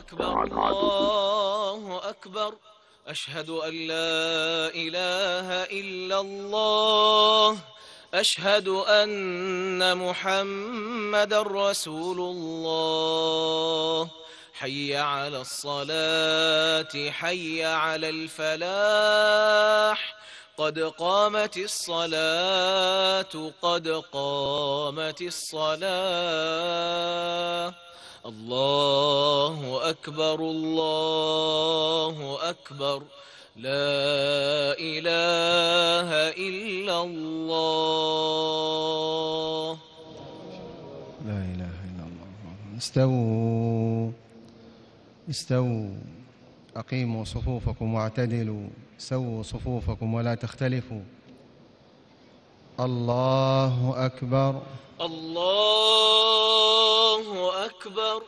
أكبر الله أكبر. أشهد أن لا إله إلا الله. أشهد أن محمدا رسول الله. حي على الصلاة، حي على الفلاح. قد قامت الصلاة، قد قامت الصلاة. الله أكبر الله أكبر. لا إله إلا الله. لا إله إلا الله. استووا استووا، أقيموا صفوفكم واعتدلوا، سووا صفوفكم ولا تختلفوا. الله أكبر. الله أكبر.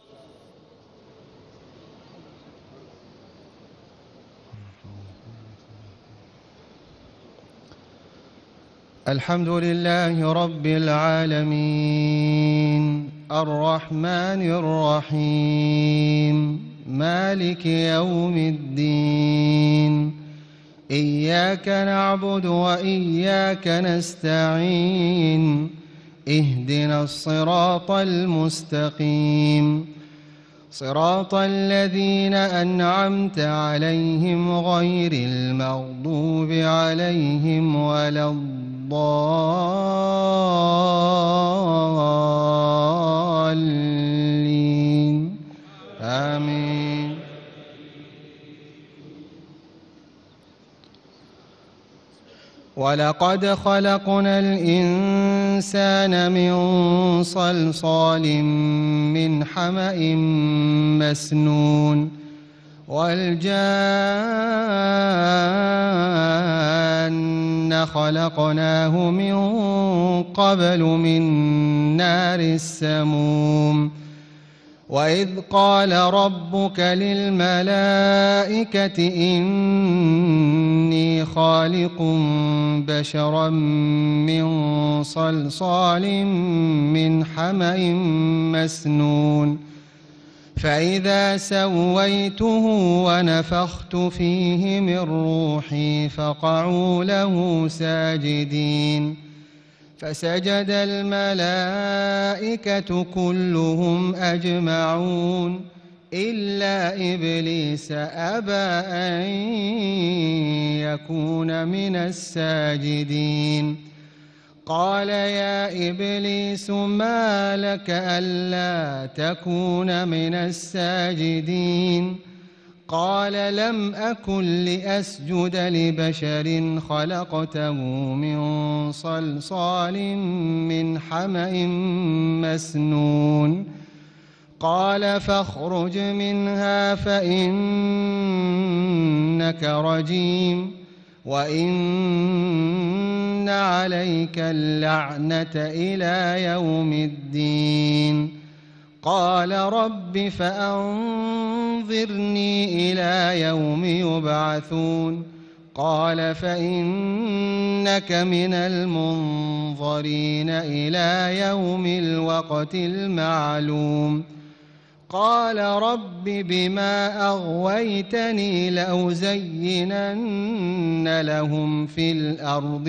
الحمد لله رب العالمين، الرحمن الرحيم، مالك يوم الدين. إياك نعبد وإياك نستعين. اهدنا الصراط المستقيم، صراط الذين أنعمت عليهم غير المغضوب عليهم ولا الضالين. آمين. ولقد خلقنا الإنسان من صلصال من حمأ مسنون، والجان خلقناه من قبل من نار السموم. وإذ قال ربك للملائكة إني خالق بشرا من صلصال من حمأ مسنون، فإذا سويته ونفخت فيه من روحي فقعوا له ساجدين. فسجد الملائكة كلهم أجمعون إلا إبليس أبى أن يكون من الساجدين. قال يا إبليس ما لك ألا تكون من الساجدين؟ قال لم أكن لأسجد لبشر خلقته من صلصال من حمأ مسنون. قال فاخرج منها فإنك رجيم وإن عليك اللعنة إلى يوم الدين. قال رب فأنظرني إلى يوم يبعثون. قال فإنك من المنظرين إلى يوم الوقت المعلوم. قال رب بما أغويتني لأزينن لهم في الأرض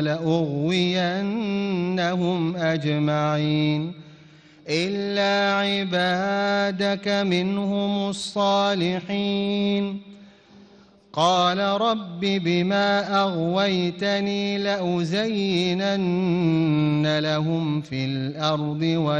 ولأغوينهم أجمعين إلا عبادك منهم الصالحين. قال رب بما أغويتني لأزينن لهم في الأرض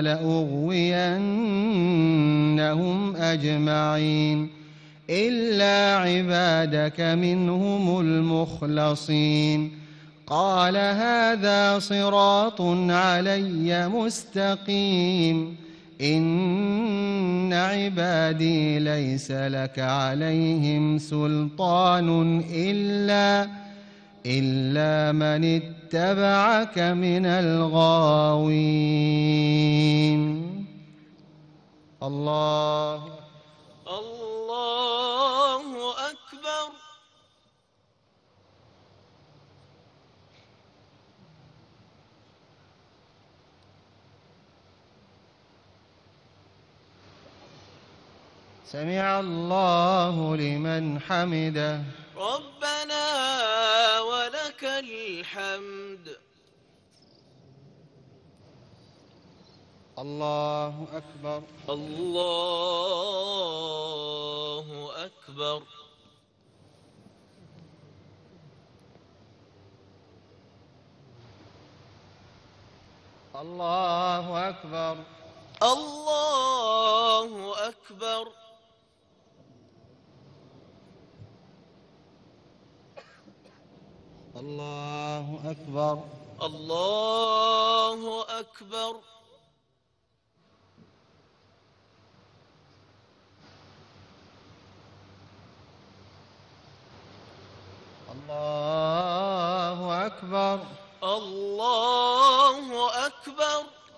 ولأغوينهم أجمعين إلا عبادك منهم المخلصين. قال هذا صراط علي مستقيم. إن عبادي ليس لك عليهم سلطان إلا من اتبعك من الغاوين. الله أكبر. سمع الله لمن حمده. ربنا ولك الحمد. الله أكبر. الله أكبر. الله أكبر. الله أكبر. الله أكبر. الله أكبر. الله أكبر. الله أكبر.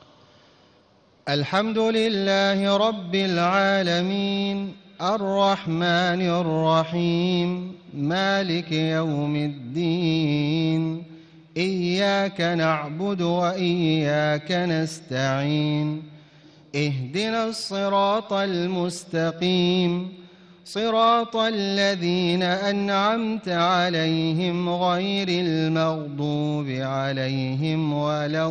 الحمد لله رب العالمين الرحمن الرحيم مالك يوم الدين. إياك نعبد وإياك نستعين. اهدنا الصراط المستقيم صراط الذين أنعمت عليهم غير المغضوب عليهم ولا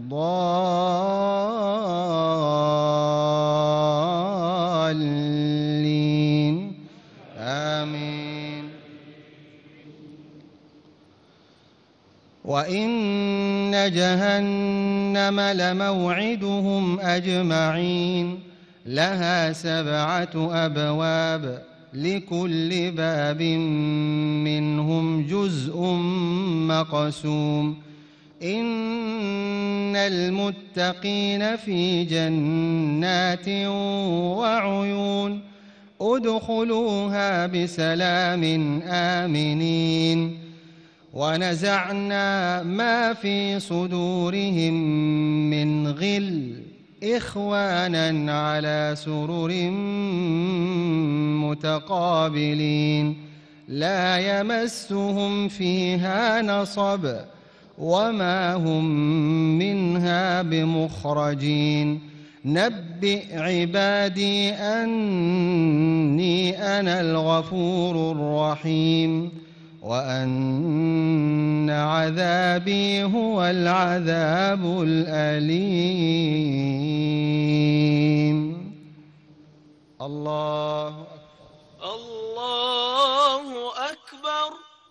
الضالين. آمين. وإن جهنم لموعدهم أجمعين. لها 7 أبواب لكل باب منهم جزء مقسوم. إن المتقين في جنات وعيون. ادخلوها بسلام آمنين. ونزعنا ما في صدورهم من غل إخوانا على سرر متقابلين لا يمسهم فيها نصب وما هم منها بمخرجين. نبئ عبادي أني أنا الغفور الرحيم وأن عذابي هو العذاب الأليم. الله أكبر. الله أكبر.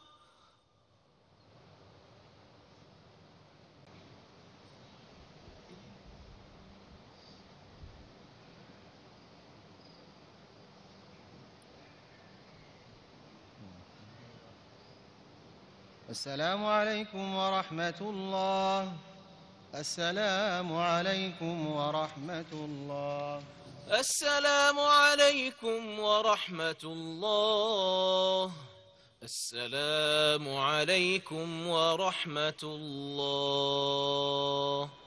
السلام عليكم ورحمة الله. السلام عليكم ورحمة الله. السلام عليكم ورحمة الله. السلام عليكم ورحمة الله.